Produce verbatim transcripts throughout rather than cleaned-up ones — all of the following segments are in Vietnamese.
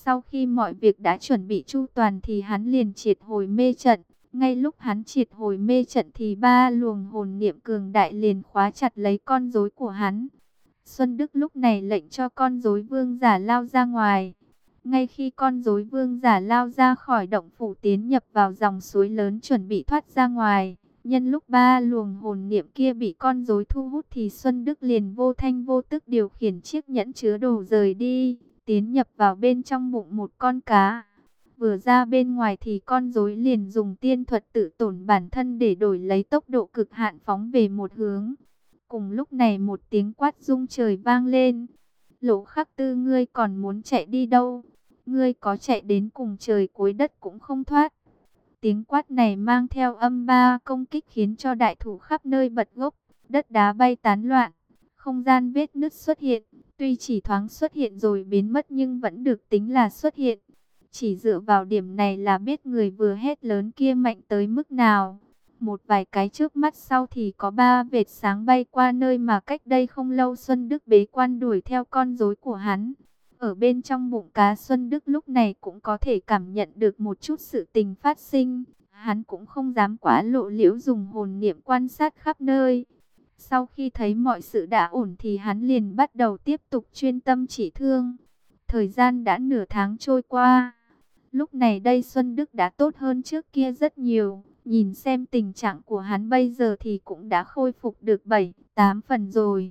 Sau khi mọi việc đã chuẩn bị chu toàn thì hắn liền triệt hồi mê trận. Ngay lúc hắn triệt hồi mê trận thì ba luồng hồn niệm cường đại liền khóa chặt lấy con rối của hắn. Xuân Đức lúc này lệnh cho con rối vương giả lao ra ngoài. Ngay khi con rối vương giả lao ra khỏi động phủ tiến nhập vào dòng suối lớn chuẩn bị thoát ra ngoài, nhân lúc ba luồng hồn niệm kia bị con rối thu hút thì Xuân Đức liền vô thanh vô tức điều khiển chiếc nhẫn chứa đồ rời đi, tiến nhập vào bên trong bụng một con cá. Vừa ra bên ngoài thì con rối liền dùng tiên thuật tự tổn bản thân để đổi lấy tốc độ cực hạn phóng về một hướng. Cùng lúc này một tiếng quát rung trời vang lên. Lỗ Khắc Tư, ngươi còn muốn chạy đi đâu? Ngươi có chạy đến cùng trời cuối đất cũng không thoát. Tiếng quát này mang theo âm ba công kích khiến cho đại thủ khắp nơi bật gốc, đất đá bay tán loạn, không gian vết nứt xuất hiện. Tuy chỉ thoáng xuất hiện rồi biến mất nhưng vẫn được tính là xuất hiện. Chỉ dựa vào điểm này là biết người vừa hét lớn kia mạnh tới mức nào. Một vài cái trước mắt sau thì có ba vệt sáng bay qua nơi mà cách đây không lâu Xuân Đức bế quan đuổi theo con rối của hắn. Ở bên trong bụng cá Xuân Đức lúc này cũng có thể cảm nhận được một chút sự tình phát sinh. Hắn cũng không dám quá lộ liễu dùng hồn niệm quan sát khắp nơi. Sau khi thấy mọi sự đã ổn thì hắn liền bắt đầu tiếp tục chuyên tâm trị thương. Thời gian đã nửa tháng trôi qua. Lúc này đây Xuân Đức đã tốt hơn trước kia rất nhiều. Nhìn xem tình trạng của hắn bây giờ thì cũng đã khôi phục được bảy, tám phần rồi.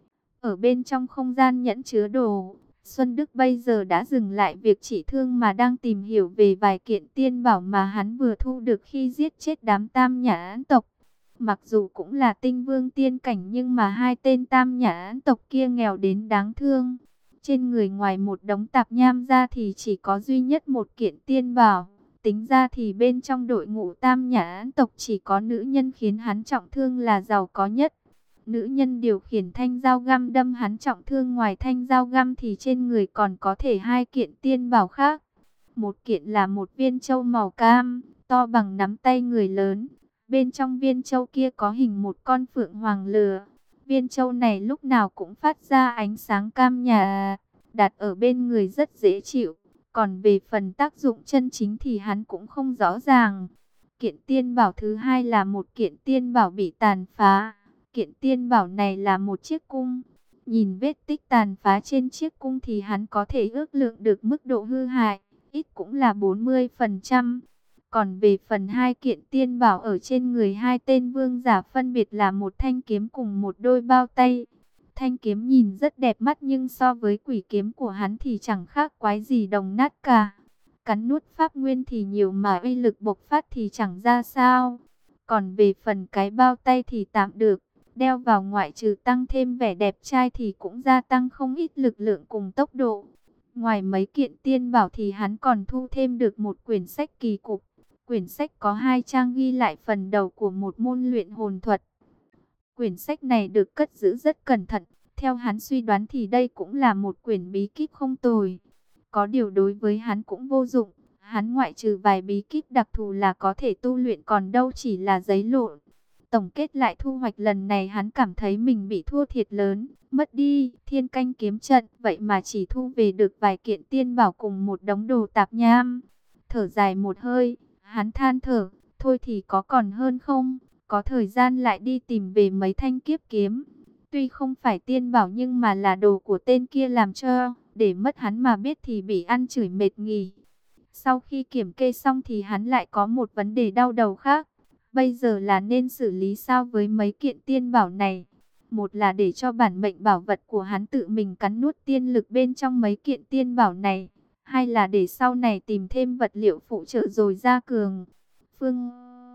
Ở bên trong không gian nhẫn chứa đồ, Xuân Đức bây giờ đã dừng lại việc trị thương mà đang tìm hiểu về vài kiện tiên bảo mà hắn vừa thu được khi giết chết đám Tam Nhã Án tộc. Mặc dù cũng là tinh vương tiên cảnh nhưng mà hai tên Tam Nhã Án tộc kia nghèo đến đáng thương. Trên người ngoài một đống tạp nham ra thì chỉ có duy nhất một kiện tiên bảo. Tính ra thì bên trong đội ngũ Tam Nhã Án tộc chỉ có nữ nhân khiến hắn trọng thương là giàu có nhất. Nữ nhân điều khiển thanh dao găm đâm hắn trọng thương, ngoài thanh dao găm thì trên người còn có thể hai kiện tiên bảo khác. Một kiện là một viên châu màu cam, to bằng nắm tay người lớn. Bên trong viên châu kia có hình một con phượng hoàng lửa. Viên châu này lúc nào cũng phát ra ánh sáng cam nhà, đặt ở bên người rất dễ chịu. Còn về phần tác dụng chân chính thì hắn cũng không rõ ràng. Kiện tiên bảo thứ hai là một kiện tiên bảo bị tàn phá. Kiện tiên bảo này là một chiếc cung. Nhìn vết tích tàn phá trên chiếc cung thì hắn có thể ước lượng được mức độ hư hại, ít cũng là bốn mươi phần trăm. Còn về phần hai kiện tiên bảo ở trên người hai tên vương giả phân biệt là một thanh kiếm cùng một đôi bao tay. Thanh kiếm nhìn rất đẹp mắt nhưng so với quỷ kiếm của hắn thì chẳng khác quái gì đồng nát cả. Cắn nuốt pháp nguyên thì nhiều mà uy lực bộc phát thì chẳng ra sao. Còn về phần cái bao tay thì tạm được. Đeo vào ngoại trừ tăng thêm vẻ đẹp trai thì cũng gia tăng không ít lực lượng cùng tốc độ. Ngoài mấy kiện tiên bảo thì hắn còn thu thêm được một quyển sách kỳ cục. Quyển sách có hai trang ghi lại phần đầu của một môn luyện hồn thuật. Quyển sách này được cất giữ rất cẩn thận. Theo hắn suy đoán thì đây cũng là một quyển bí kíp không tồi. Có điều đối với hắn cũng vô dụng. Hắn ngoại trừ vài bí kíp đặc thù là có thể tu luyện, còn đâu chỉ là giấy lộn. Tổng kết lại thu hoạch lần này, hắn cảm thấy mình bị thua thiệt lớn, mất đi thiên canh kiếm trận, vậy mà chỉ thu về được vài kiện tiên bảo cùng một đống đồ tạp nham. Thở dài một hơi, hắn than thở, thôi thì có còn hơn không, có thời gian lại đi tìm về mấy thanh kiếp kiếm. Tuy không phải tiên bảo nhưng mà là đồ của tên kia làm cho, để mất hắn mà biết thì bị ăn chửi mệt nghỉ. Sau khi kiểm kê xong thì hắn lại có một vấn đề đau đầu khác. Bây giờ là nên xử lý sao với mấy kiện tiên bảo này? Một là để cho bản mệnh bảo vật của hắn tự mình cắn nuốt tiên lực bên trong mấy kiện tiên bảo này. Hai là để sau này tìm thêm vật liệu phụ trợ rồi ra cường. Phương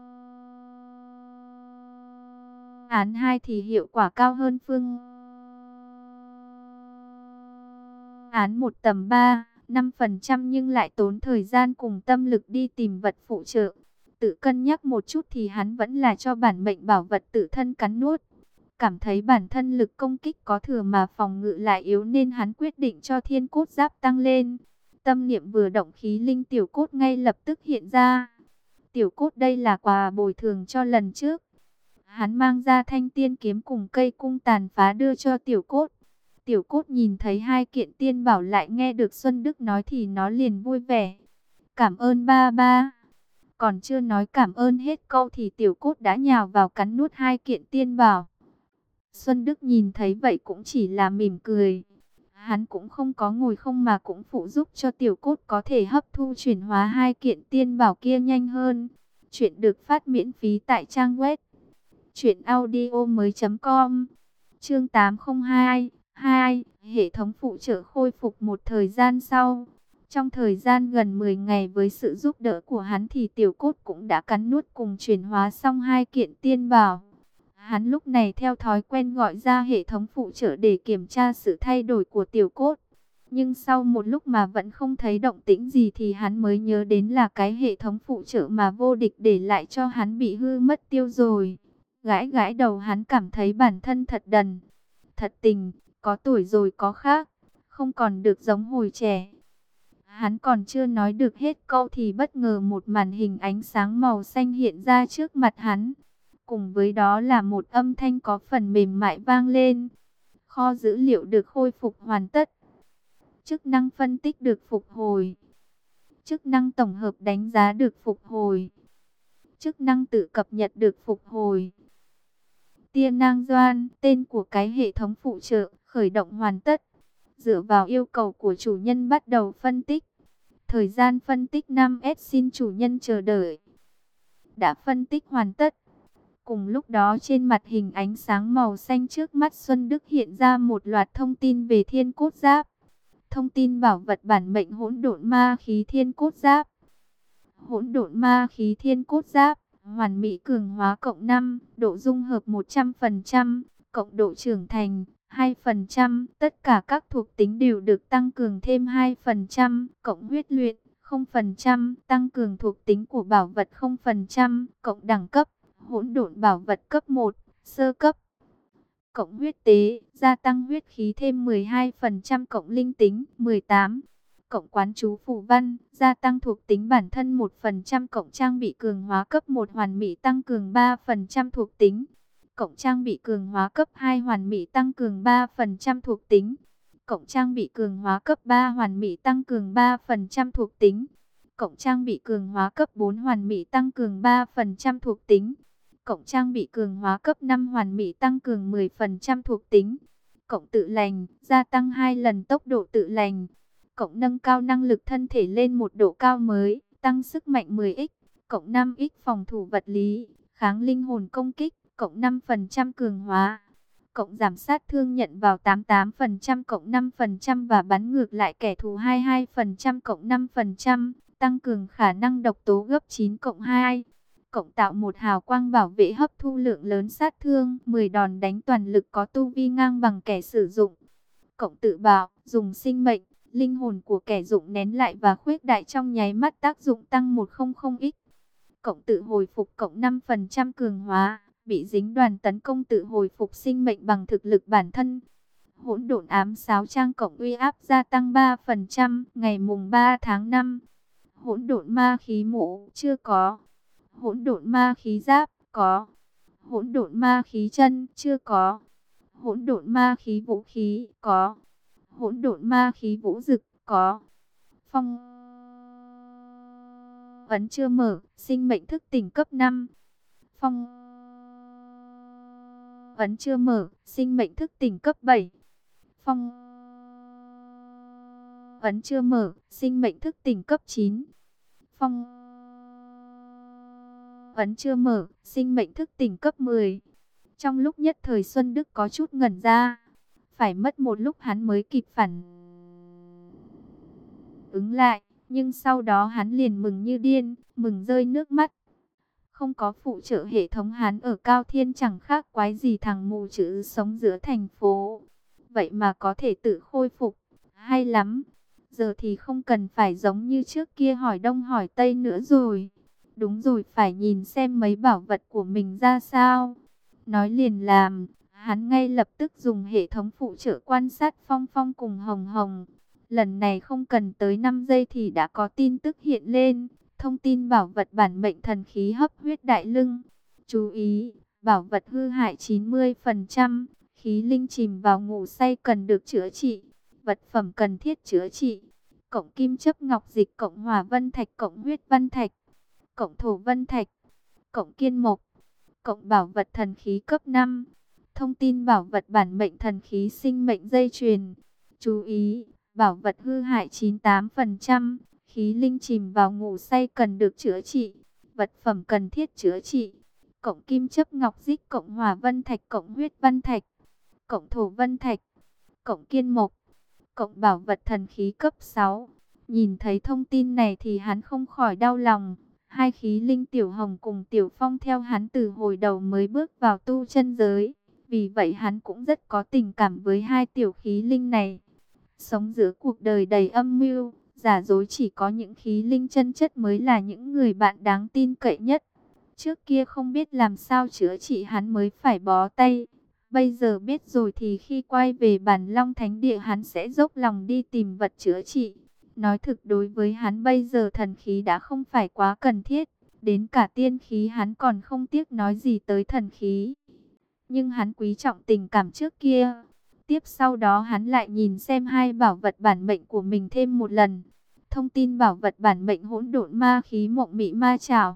án hai thì hiệu quả cao hơn phương án một tầm ba, năm phần trăm nhưng lại tốn thời gian cùng tâm lực đi tìm vật phụ trợ. Tự cân nhắc một chút thì hắn vẫn là cho bản mệnh bảo vật tự thân cắn nuốt. Cảm thấy bản thân lực công kích có thừa mà phòng ngự lại yếu nên hắn quyết định cho thiên cốt giáp tăng lên. Tâm niệm vừa động, khí linh tiểu cốt ngay lập tức hiện ra. Tiểu cốt đây là quà bồi thường cho lần trước. Hắn mang ra thanh tiên kiếm cùng cây cung tàn phá đưa cho tiểu cốt. Tiểu Cốt nhìn thấy hai kiện tiên bảo lại nghe được Xuân Đức nói thì nó liền vui vẻ. Cảm ơn ba ba. Còn chưa nói cảm ơn hết câu thì Tiểu Cốt đã nhào vào cắn nuốt hai kiện tiên bảo. Xuân Đức nhìn thấy vậy cũng chỉ là mỉm cười. Hắn cũng không có ngồi không mà cũng phụ giúp cho Tiểu Cốt có thể hấp thu chuyển hóa hai kiện tiên bảo kia nhanh hơn. Chuyện được phát miễn phí tại trang web truyện audio mới chấm com. Chương tám không hai hai, hệ thống phụ trợ khôi phục một thời gian sau. Trong thời gian gần mười ngày với sự giúp đỡ của hắn thì Tiểu Cốt cũng đã cắn nuốt cùng chuyển hóa xong hai kiện tiên bảo. Hắn lúc này theo thói quen gọi ra hệ thống phụ trợ để kiểm tra sự thay đổi của Tiểu Cốt. Nhưng sau một lúc mà vẫn không thấy động tĩnh gì thì hắn mới nhớ đến là cái hệ thống phụ trợ mà vô địch để lại cho hắn bị hư mất tiêu rồi. Gãi gãi đầu hắn cảm thấy bản thân thật đần, thật tình, có tuổi rồi có khác, không còn được giống hồi trẻ. Hắn còn chưa nói được hết câu thì bất ngờ một màn hình ánh sáng màu xanh hiện ra trước mặt hắn. Cùng với đó là một âm thanh có phần mềm mại vang lên. Kho dữ liệu được khôi phục hoàn tất. Chức năng phân tích được phục hồi. Chức năng tổng hợp đánh giá được phục hồi. Chức năng tự cập nhật được phục hồi. Tia Nang Doan, tên của cái hệ thống phụ trợ, khởi động hoàn tất. Dựa vào yêu cầu của chủ nhân bắt đầu phân tích. Thời gian phân tích năm S xin chủ nhân chờ đợi. Đã phân tích hoàn tất. Cùng lúc đó trên mặt hình ánh sáng màu xanh trước mắt Xuân Đức hiện ra một loạt thông tin về Thiên Cốt Giáp. Thông tin bảo vật bản mệnh hỗn độn ma khí Thiên Cốt Giáp. Hỗn độn ma khí Thiên Cốt Giáp, hoàn mỹ cường hóa cộng năm, độ dung hợp một trăm phần trăm, cộng độ trưởng thành hai phần trăm, tất cả các thuộc tính đều được tăng cường thêm hai phần trăm, cộng huyết luyện không phần trăm, tăng cường thuộc tính của bảo vật không phần trăm, cộng đẳng cấp, hỗn độn bảo vật cấp một, sơ cấp. Cộng huyết tế, gia tăng huyết khí thêm mười hai phần trăm, cộng linh tính mười tám. Cộng quán chú phù văn, gia tăng thuộc tính bản thân một phần trăm, cộng trang bị cường hóa cấp một hoàn mỹ tăng cường ba phần trăm thuộc tính. Cộng trang bị cường hóa cấp hai hoàn mỹ tăng cường ba phần trăm thuộc tính. Cộng trang bị cường hóa cấp ba hoàn mỹ tăng cường ba phần trăm thuộc tính. Cộng trang bị cường hóa cấp bốn hoàn mỹ tăng cường ba phần trăm thuộc tính. Cộng trang bị cường hóa cấp năm hoàn mỹ tăng cường mười phần trăm thuộc tính. Cộng tự lành, gia tăng hai lần tốc độ tự lành. Cộng nâng cao năng lực thân thể lên một độ cao mới, tăng sức mạnh mười x. Cộng năm x phòng thủ vật lý, kháng linh hồn công kích, cộng năm phần trăm cường hóa. Cộng giảm sát thương nhận vào tám mươi tám phần trăm, cộng năm phần trăm và bắn ngược lại kẻ thù hai mươi hai phần trăm, cộng năm phần trăm. Tăng cường khả năng độc tố gấp chín cộng hai. Cộng tạo một hào quang bảo vệ hấp thu lượng lớn sát thương, mười đòn đánh toàn lực có tu vi ngang bằng kẻ sử dụng. Cộng tự bạo, dùng sinh mệnh, linh hồn của kẻ dụng nén lại và khuếch đại trong nháy mắt, tác dụng tăng một trăm x. Cộng tự hồi phục, cộng năm phần trăm cường hóa, bị dính đoàn tấn công tự hồi phục sinh mệnh bằng thực lực bản thân. Hỗn độn ám sáo trang, cộng uy áp gia tăng ba phần trăm, ngày mùng ba tháng năm. Hỗn độn ma khí mũ, chưa có. Hỗn độn ma khí giáp, có. Hỗn độn ma khí chân, chưa có. Hỗn độn ma khí vũ khí, có. Hỗn độn ma khí vũ dực, có. Phong ấn chưa mở, sinh mệnh thức tỉnh cấp năm. Phong ấn chưa mở, sinh mệnh thức tỉnh cấp bảy. Phong ấn chưa mở, sinh mệnh thức tỉnh cấp chín. Phong ấn chưa mở, sinh mệnh thức tỉnh cấp mười. Trong lúc nhất thời Xuân Đức có chút ngẩn ra. Phải mất một lúc hắn mới kịp phản ứng lại. Nhưng sau đó hắn liền mừng như điên, mừng rơi nước mắt. Không có phụ trợ hệ thống hắn ở Cao Thiên chẳng khác quái gì thằng mù chữ sống giữa thành phố. Vậy mà có thể tự khôi phục, hay lắm. Giờ thì không cần phải giống như trước kia hỏi đông hỏi tây nữa rồi. Đúng rồi, phải nhìn xem mấy bảo vật của mình ra sao. Nói liền làm, hắn ngay lập tức dùng hệ thống phụ trợ quan sát Phong Phong cùng Hồng Hồng. Lần này không cần tới năm giây thì đã có tin tức hiện lên. Thông tin bảo vật bản mệnh thần khí hấp huyết đại lưng. Chú ý, bảo vật hư hại chín mươi phần trăm. Khí linh chìm vào ngủ say cần được chữa trị. Vật phẩm cần thiết chữa trị. Cộng kim chấp ngọc dịch, cộng hỏa vân thạch, cộng huyết vân thạch, cộng thổ vân thạch, cộng kiên mộc, cộng bảo vật thần khí cấp năm. Thông tin bảo vật bản mệnh thần khí sinh mệnh dây chuyền. Chú ý, bảo vật hư hại chín mươi tám phần trăm. Khí linh chìm vào ngủ say cần được chữa trị. Vật phẩm cần thiết chữa trị. Cộng kim chấp ngọc dịch, cộng hỏa vân thạch, cộng huyết vân thạch, cộng thổ vân thạch, cộng kiên mộc, cộng bảo vật thần khí cấp sáu. Nhìn thấy thông tin này thì hắn không khỏi đau lòng. Hai khí linh Tiểu Hồng cùng Tiểu Phong theo hắn từ hồi đầu mới bước vào tu chân giới. Vì vậy hắn cũng rất có tình cảm với hai tiểu khí linh này. Sống giữa cuộc đời đầy âm mưu, giả dối, chỉ có những khí linh chân chất mới là những người bạn đáng tin cậy nhất. Trước kia không biết làm sao chữa trị hắn mới phải bó tay. Bây giờ biết rồi thì khi quay về Bản Long Thánh Địa hắn sẽ dốc lòng đi tìm vật chữa trị. Nói thực, đối với hắn bây giờ thần khí đã không phải quá cần thiết. Đến cả tiên khí hắn còn không tiếc nói gì tới thần khí. Nhưng hắn quý trọng tình cảm trước kia. Tiếp sau đó hắn lại nhìn xem hai bảo vật bản mệnh của mình thêm một lần. Thông tin bảo vật bản mệnh hỗn độn ma khí mộng mị ma chảo.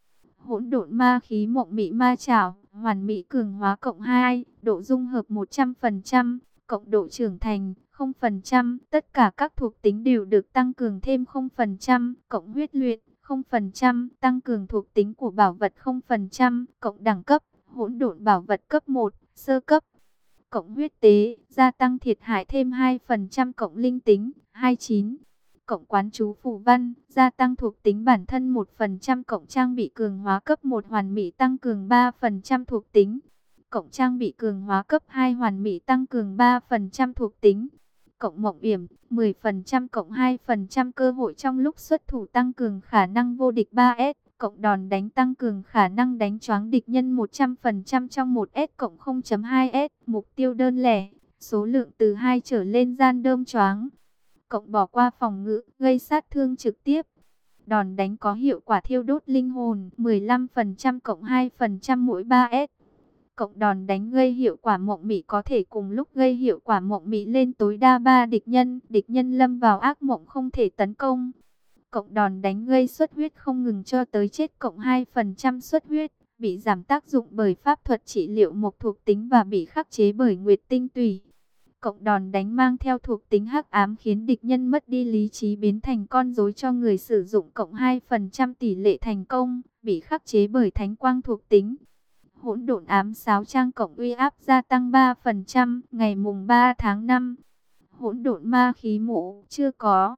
Hỗn độn ma khí mộng mị ma chảo, hoàn mỹ cường hóa cộng hai, độ dung hợp một trăm phần trăm, cộng độ trưởng thành không phần trăm, tất cả các thuộc tính đều được tăng cường thêm không phần trăm, cộng huyết luyện không phần trăm, tăng cường thuộc tính của bảo vật không phần trăm, cộng đẳng cấp, hỗn độn bảo vật cấp một, sơ cấp, cộng huyết tế, gia tăng thiệt hại thêm hai phần trăm, cộng linh tính hai mươi chín. Cộng quán chú phù văn, gia tăng thuộc tính bản thân một phần trăm, cộng trang bị cường hóa cấp một hoàn mỹ tăng cường ba phần trăm thuộc tính. Cộng trang bị cường hóa cấp hai hoàn mỹ tăng cường ba phần trăm thuộc tính. Cộng mộng yểm mười phần trăm, cộng hai phần trăm cơ hội trong lúc xuất thủ tăng cường khả năng vô địch ba S. Cộng đòn đánh tăng cường khả năng đánh choáng địch nhân một trăm phần trăm trong một S, cộng không phẩy hai S. Mục tiêu đơn lẻ, số lượng từ hai trở lên gian đơm choáng. Cộng bỏ qua phòng ngự, gây sát thương trực tiếp. Đòn đánh có hiệu quả thiêu đốt linh hồn mười lăm phần trăm, cộng hai phần trăm mỗi ba S. Cộng đòn đánh gây hiệu quả mộng mị, có thể cùng lúc gây hiệu quả mộng mị lên tối đa ba địch nhân. Địch nhân lâm vào ác mộng không thể tấn công. Cộng đòn đánh gây xuất huyết không ngừng cho tới chết, cộng hai phần trăm xuất huyết. Bị giảm tác dụng bởi pháp thuật trị liệu mộc thuộc tính và bị khắc chế bởi nguyệt tinh tủy. Cộng đòn đánh mang theo thuộc tính hắc ám khiến địch nhân mất đi lý trí, biến thành con rối cho người sử dụng, cộng hai phần trăm tỷ lệ thành công, bị khắc chế bởi thánh quang thuộc tính. Hỗn độn ám sáo trang, cộng uy áp gia tăng ba phần trăm, ngày mùng ba tháng năm. Hỗn độn ma khí mũ, chưa có.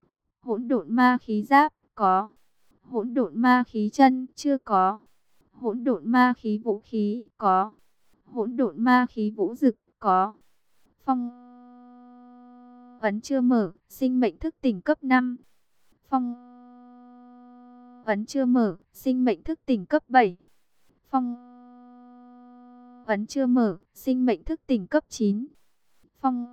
Hỗn độn ma khí giáp, có. Hỗn độn ma khí chân, chưa có. Hỗn độn ma khí vũ khí, có. Hỗn độn ma khí vũ dực, có. Phong ấn chưa mở, sinh mệnh thức tỉnh cấp năm. Phong ấn chưa mở, sinh mệnh thức tỉnh cấp bảy. Phong ấn chưa mở, sinh mệnh thức tỉnh cấp chín. Phong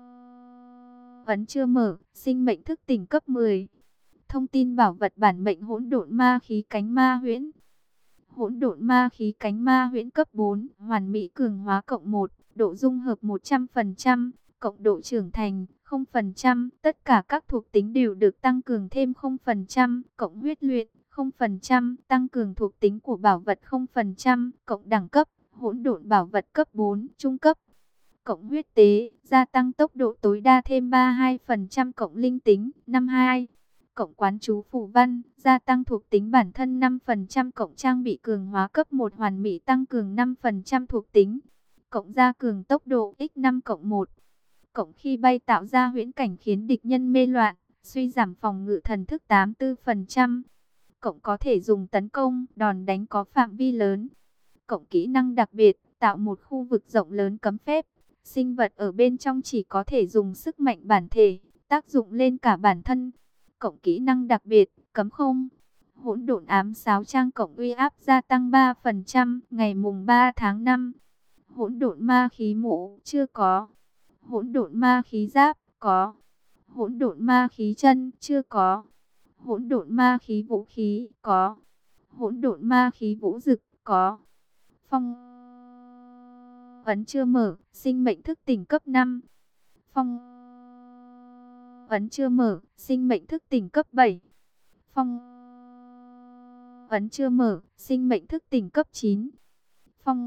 ấn chưa mở, sinh mệnh thức tỉnh cấp mười. Thông tin bảo vật bản mệnh hỗn độn ma khí cánh ma huyễn. Hỗn độn ma khí cánh ma huyễn cấp bốn, hoàn mỹ cường hóa cộng một, độ dung hợp một trăm phần trăm, cộng độ trưởng thành không phần trăm, tất cả các thuộc tính đều được tăng cường thêm không phần trăm, cộng huyết luyện không phần trăm, tăng cường thuộc tính của bảo vật không phần trăm, cộng đẳng cấp, hỗn độn bảo vật cấp bốn, trung cấp. Cộng huyết tế, gia tăng tốc độ tối đa thêm ba mươi hai phần trăm, cộng linh tính năm mươi hai. Cộng quán chú phù văn, gia tăng thuộc tính bản thân năm phần trăm, cộng trang bị cường hóa cấp một hoàn mỹ tăng cường năm phần trăm thuộc tính. Cộng gia cường tốc độ nhân năm cộng một. Cộng khi bay tạo ra huyễn cảnh khiến địch nhân mê loạn, suy giảm phòng ngự thần thức tám mươi tư phần trăm. Cộng có thể dùng tấn công, đòn đánh có phạm vi lớn. Cộng kỹ năng đặc biệt, tạo một khu vực rộng lớn cấm phép. Sinh vật ở bên trong chỉ có thể dùng sức mạnh bản thể, tác dụng lên cả bản thân. Cộng kỹ năng đặc biệt, cấm không. Hỗn độn ám sáo trang, cộng uy áp gia tăng ba phần trăm, ngày mùng ba tháng năm. Hỗn độn ma khí mũ, chưa có. Hỗn độn ma khí giáp, có. Hỗn độn ma khí chân, chưa có. Hỗn độn ma khí vũ khí, có. Hỗn độn ma khí vũ dực, có. Phong ấn chưa mở, sinh mệnh thức tỉnh cấp năm. Phong ấn chưa mở, sinh mệnh thức tỉnh cấp bảy. Phong ấn chưa mở, sinh mệnh thức tỉnh cấp chín. Phong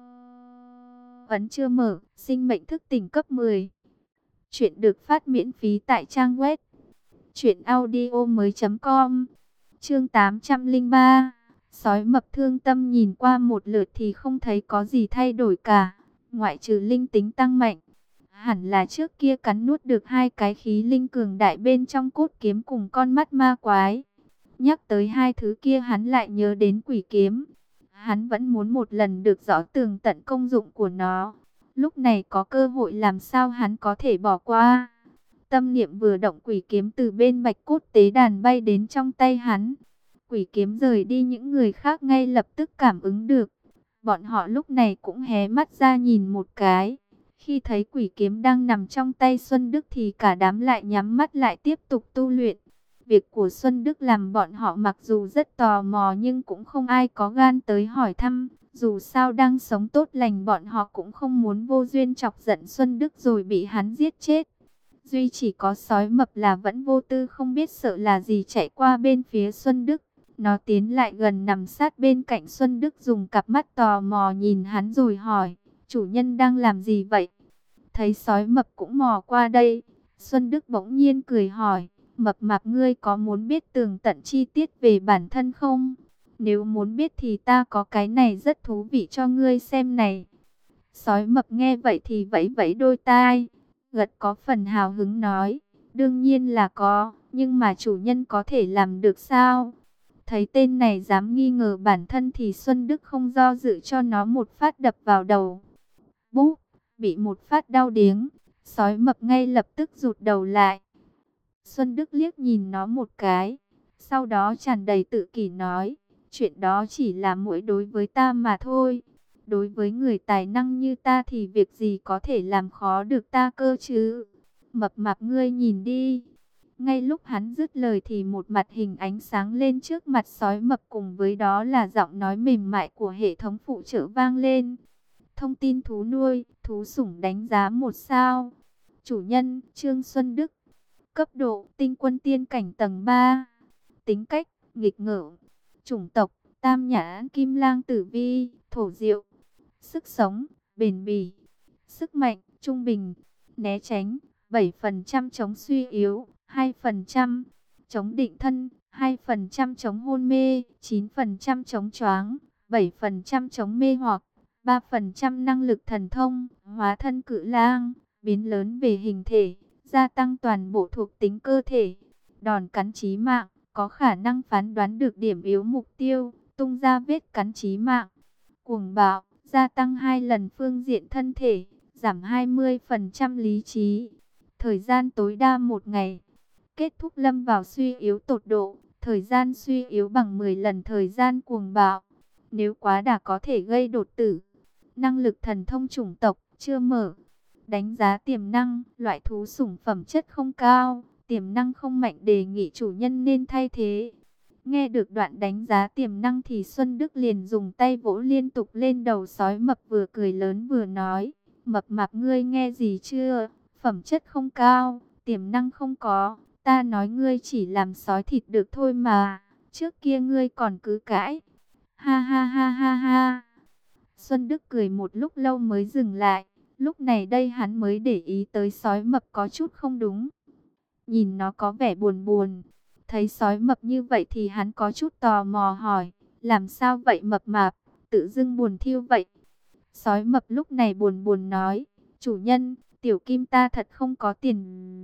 ấn chưa mở, sinh mệnh thức tỉnh cấp mười. Chuyện được phát miễn phí tại trang web truyện audio mới.com. Chương tám trăm lẻ ba. Sói mập thương tâm nhìn qua một lượt thì không thấy có gì thay đổi cả, ngoại trừ linh tính tăng mạnh. Hẳn là trước kia cắn nuốt được hai cái khí linh cường đại bên trong cốt kiếm cùng con mắt ma quái. Nhắc tới hai thứ kia hắn lại nhớ đến quỷ kiếm. Hắn vẫn muốn một lần được rõ tường tận công dụng của nó. Lúc này có cơ hội làm sao hắn có thể bỏ qua. Tâm niệm vừa động, quỷ kiếm từ bên bạch cốt tế đàn bay đến trong tay hắn. Quỷ kiếm rời đi, những người khác ngay lập tức cảm ứng được. Bọn họ lúc này cũng hé mắt ra nhìn một cái. Khi thấy quỷ kiếm đang nằm trong tay Xuân Đức thì cả đám lại nhắm mắt lại tiếp tục tu luyện. Việc của Xuân Đức làm bọn họ mặc dù rất tò mò nhưng cũng không ai có gan tới hỏi thăm. Dù sao đang sống tốt lành, bọn họ cũng không muốn vô duyên chọc giận Xuân Đức rồi bị hắn giết chết. Duy chỉ có sói mập là vẫn vô tư không biết sợ là gì chạy qua bên phía Xuân Đức. Nó tiến lại gần nằm sát bên cạnh Xuân Đức, dùng cặp mắt tò mò nhìn hắn rồi hỏi, chủ nhân đang làm gì vậy? Thấy sói mập cũng mò qua đây, Xuân Đức bỗng nhiên cười hỏi, mập mạp ngươi có muốn biết tường tận chi tiết về bản thân không? Nếu muốn biết thì ta có cái này rất thú vị cho ngươi xem này. Sói mập nghe vậy thì vẫy vẫy đôi tai, gật có phần hào hứng nói, đương nhiên là có, nhưng mà chủ nhân có thể làm được sao? Thấy tên này dám nghi ngờ bản thân thì Xuân Đức không do dự cho nó một phát đập vào đầu. Búp, bị một phát đau điếng, sói mập ngay lập tức rụt đầu lại. Xuân Đức liếc nhìn nó một cái, sau đó tràn đầy tự kỷ nói, chuyện đó chỉ là muỗi đối với ta mà thôi. Đối với người tài năng như ta thì việc gì có thể làm khó được ta cơ chứ? Mập mạp ngươi nhìn đi. Ngay lúc hắn dứt lời thì một mặt hình ánh sáng lên trước mặt sói mập, cùng với đó là giọng nói mềm mại của hệ thống phụ trợ vang lên. Thông tin thú nuôi, thú sủng đánh giá một sao. Chủ nhân, Trương Xuân Đức. Cấp độ, tinh quân tiên cảnh tầng ba. Tính cách, nghịch ngợm. Chủng tộc, tam nhã kim lang tử vi, thổ diệu. Sức sống, bền bỉ. Sức mạnh, trung bình. Né tránh, bảy phần trăm chống suy yếu, hai phần trăm chống định thân, hai phần trăm chống hôn mê, chín phần trăm chống choáng, bảy phần trăm chống mê hoặc, ba phần trăm năng lực thần thông, hóa thân cự lang, biến lớn về hình thể, gia tăng toàn bộ thuộc tính cơ thể. Đòn cắn chí mạng, có khả năng phán đoán được điểm yếu mục tiêu, tung ra vết cắn chí mạng. Cuồng bạo, gia tăng hai lần phương diện thân thể, giảm hai mươi phần trăm lý trí. Thời gian tối đa một ngày. Kết thúc lâm vào suy yếu tột độ, thời gian suy yếu bằng mười lần thời gian cuồng bạo. Nếu quá đà có thể gây đột tử. Năng lực thần thông chủng tộc, chưa mở. Đánh giá tiềm năng, loại thú sủng phẩm chất không cao, tiềm năng không mạnh, đề nghị chủ nhân nên thay thế. Nghe được đoạn đánh giá tiềm năng thì Xuân Đức liền dùng tay vỗ liên tục lên đầu sói mập, vừa cười lớn vừa nói, mập mạp ngươi nghe gì chưa? Phẩm chất không cao, tiềm năng không có, ta nói ngươi chỉ làm sói thịt được thôi mà, trước kia ngươi còn cứ cãi. Ha ha ha ha ha. Xuân Đức cười một lúc lâu mới dừng lại, lúc này đây hắn mới để ý tới sói mập có chút không đúng. Nhìn nó có vẻ buồn buồn, thấy sói mập như vậy thì hắn có chút tò mò hỏi, làm sao vậy mập mạp, tự dưng buồn thiêu vậy? Sói mập lúc này buồn buồn nói, chủ nhân, tiểu kim ta thật không có tiền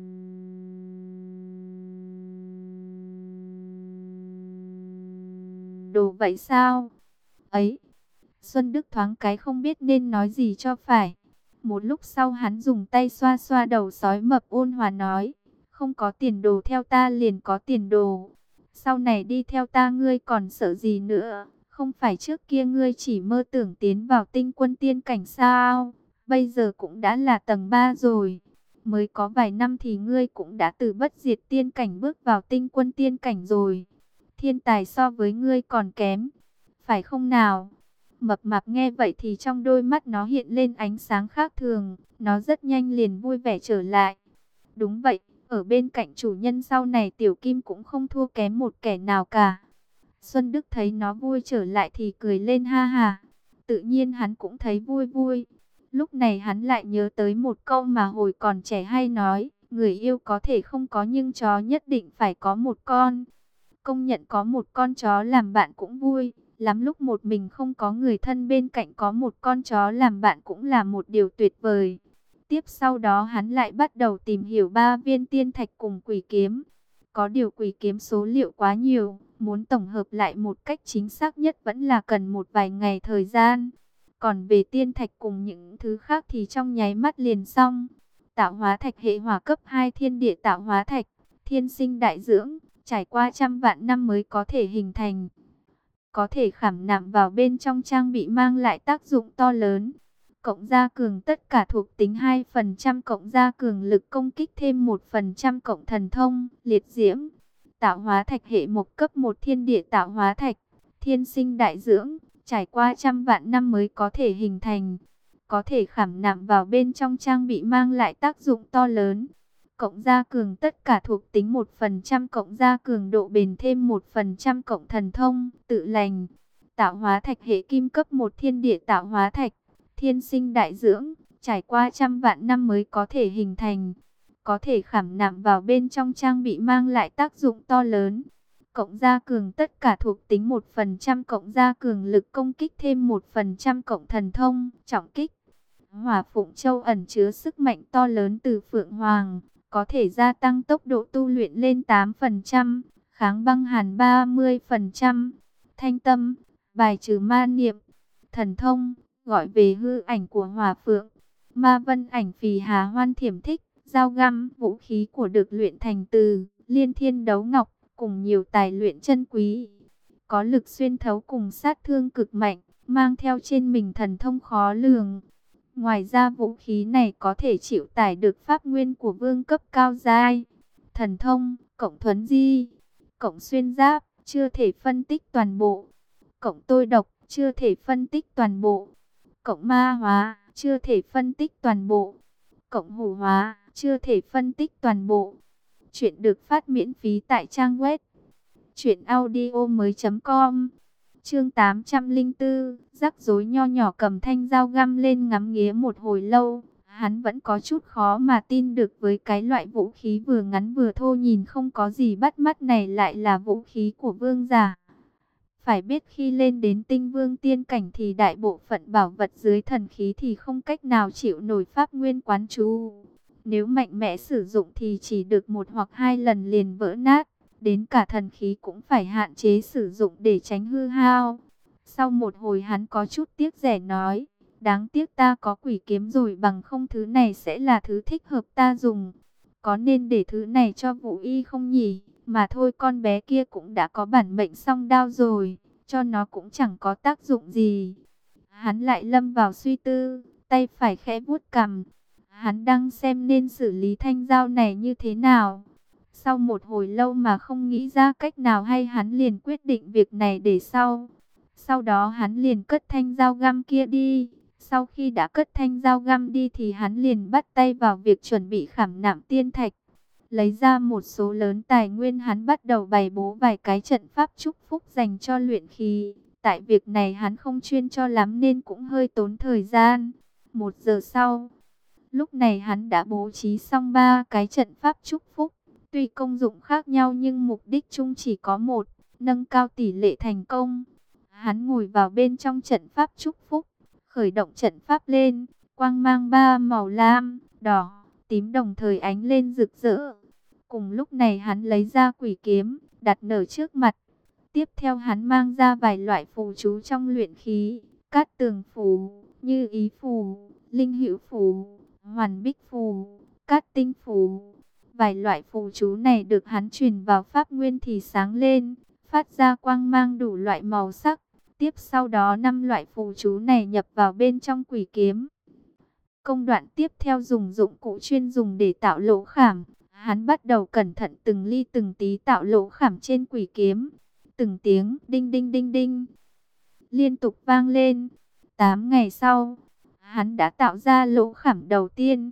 đồ vậy sao? Ấy, Xuân Đức thoáng cái không biết nên nói gì cho phải. Một lúc sau hắn dùng tay xoa xoa đầu sói mập, ôn hòa nói, không có tiền đồ theo ta liền có tiền đồ. Sau này đi theo ta ngươi còn sợ gì nữa? Không phải trước kia ngươi chỉ mơ tưởng tiến vào tinh quân tiên cảnh sao? Bây giờ cũng đã là tầng ba rồi. Mới có vài năm thì ngươi cũng đã từ bất diệt tiên cảnh bước vào tinh quân tiên cảnh rồi. Thiên tài so với ngươi còn kém, phải không nào? Mập mạp nghe vậy thì trong đôi mắt nó hiện lên ánh sáng khác thường, nó rất nhanh liền vui vẻ trở lại. Đúng vậy, ở bên cạnh chủ nhân sau này Tiểu Kim cũng không thua kém một kẻ nào cả. Xuân Đức thấy nó vui trở lại thì cười lên ha ha. Tự nhiên hắn cũng thấy vui vui. Lúc này hắn lại nhớ tới một câu mà hồi còn trẻ hay nói, người yêu có thể không có nhưng chó nhất định phải có một con. Công nhận có một con chó làm bạn cũng vui, lắm lúc một mình không có người thân bên cạnh có một con chó làm bạn cũng là một điều tuyệt vời. Tiếp sau đó hắn lại bắt đầu tìm hiểu ba viên tiên thạch cùng quỷ kiếm. Có điều quỷ kiếm số liệu quá nhiều, muốn tổng hợp lại một cách chính xác nhất vẫn là cần một vài ngày thời gian. Còn về tiên thạch cùng những thứ khác thì trong nháy mắt liền xong. Tạo hóa thạch hệ hỏa cấp hai thiên địa tạo hóa thạch, thiên sinh đại dưỡng, trải qua trăm vạn năm mới có thể hình thành. Có thể khảm nạm vào bên trong trang bị mang lại tác dụng to lớn. Cộng gia cường tất cả thuộc tính hai phần trăm, cộng gia cường lực công kích thêm một phần trăm, cộng thần thông, liệt diễm. Tạo hóa thạch hệ mộc cấp một thiên địa tạo hóa thạch, thiên sinh đại dưỡng, trải qua trăm vạn năm mới có thể hình thành. Có thể khảm nạm vào bên trong trang bị mang lại tác dụng to lớn. Cộng gia cường tất cả thuộc tính một phần trăm, cộng gia cường độ bền thêm một phần trăm, cộng thần thông, tự lành. Tạo hóa thạch hệ kim cấp một thiên địa tạo hóa thạch, thiên sinh đại dưỡng, trải qua trăm vạn năm mới có thể hình thành. Có thể khảm nạm vào bên trong trang bị mang lại tác dụng to lớn. Cộng gia cường tất cả thuộc tính một phần trăm, cộng gia cường lực công kích thêm một phần trăm, cộng thần thông, trọng kích. Hỏa Phụng Châu ẩn chứa sức mạnh to lớn từ Phượng Hoàng, có thể gia tăng tốc độ tu luyện lên tám phần trăm, kháng băng hàn ba mươi phần trăm. Thanh tâm, bài trừ ma niệm. Thần thông, gọi về hư ảnh của Hỏa Phượng. Ma vân ảnh phì hà hoan thiểm thích, dao găm, vũ khí của được luyện thành từ liên thiên đấu ngọc, cùng nhiều tài luyện chân quý. Có lực xuyên thấu cùng sát thương cực mạnh, mang theo trên mình thần thông khó lường. Ngoài ra vũ khí này có thể chịu tải được pháp nguyên của vương cấp cao giai. Thần thông, cộng thuấn di, cộng xuyên giáp, chưa thể phân tích toàn bộ. Cộng tôi độc, chưa thể phân tích toàn bộ. Cộng ma hóa, chưa thể phân tích toàn bộ. Cộng hủ hóa, chưa thể phân tích toàn bộ. Chuyện được phát miễn phí tại trang web truyện audio mới chấm com. Chương tám trăm lẻ bốn, rắc rối nho nhỏ cầm thanh dao găm lên ngắm nghía một hồi lâu. Hắn vẫn có chút khó mà tin được với cái loại vũ khí vừa ngắn vừa thô nhìn không có gì bắt mắt này lại là vũ khí của vương giả. Phải biết khi lên đến tinh vương tiên cảnh thì đại bộ phận bảo vật dưới thần khí thì không cách nào chịu nổi pháp nguyên quán chú. Nếu mạnh mẽ sử dụng thì chỉ được một hoặc hai lần liền vỡ nát. Đến cả thần khí cũng phải hạn chế sử dụng để tránh hư hao. Sau một hồi hắn có chút tiếc rẻ nói, đáng tiếc ta có quỷ kiếm rồi, bằng không thứ này sẽ là thứ thích hợp ta dùng. Có nên để thứ này cho Vũ Y không nhỉ? Mà thôi, con bé kia cũng đã có bản mệnh song đao rồi, cho nó cũng chẳng có tác dụng gì. Hắn lại lâm vào suy tư, tay phải khẽ vuốt cằm. Hắn đang xem nên xử lý thanh dao này như thế nào. Sau một hồi lâu mà không nghĩ ra cách nào hay, hắn liền quyết định việc này để sau. Sau đó hắn liền cất thanh dao găm kia đi. Sau khi đã cất thanh dao găm đi thì hắn liền bắt tay vào việc chuẩn bị khảm nạm tiên thạch. Lấy ra một số lớn tài nguyên, hắn bắt đầu bày bố vài cái trận pháp chúc phúc dành cho luyện khí. Tại việc này hắn không chuyên cho lắm nên cũng hơi tốn thời gian. Một giờ sau, lúc này hắn đã bố trí xong ba cái trận pháp chúc phúc. Tuy công dụng khác nhau nhưng mục đích chung chỉ có một, nâng cao tỷ lệ thành công. Hắn ngồi vào bên trong trận pháp chúc phúc, khởi động trận pháp lên, quang mang ba màu lam, đỏ, tím đồng thời ánh lên rực rỡ. Cùng lúc này hắn lấy ra quỷ kiếm, đặt nở trước mặt. Tiếp theo hắn mang ra vài loại phù chú trong luyện khí, cát tường phù, như ý phù, linh hữu phù, hoàn bích phù, cát tinh phù. Vài loại phù chú này được hắn truyền vào pháp nguyên thì sáng lên, phát ra quang mang đủ loại màu sắc. Tiếp sau đó năm loại phù chú này nhập vào bên trong quỷ kiếm. Công đoạn tiếp theo dùng dụng cụ chuyên dùng để tạo lỗ khảm. Hắn bắt đầu cẩn thận từng ly từng tí tạo lỗ khảm trên quỷ kiếm. Từng tiếng đinh đinh đinh đinh. liên tục vang lên. Tám ngày sau, hắn đã tạo ra lỗ khảm đầu tiên.